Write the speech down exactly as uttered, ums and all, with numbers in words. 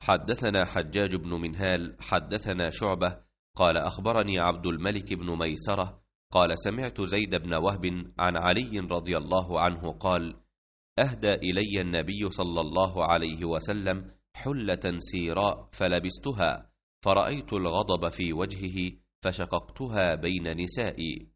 حدثنا حجاج بن منهال حدثنا شعبة قال أخبرني عبد الملك بن ميسرة قال سمعت زيد بن وهب عن علي رضي الله عنه قال أهدى إلي النبي صلى الله عليه وسلم حلة سيراء فلبستها فرأيت الغضب في وجهه فشققتها بين نسائي.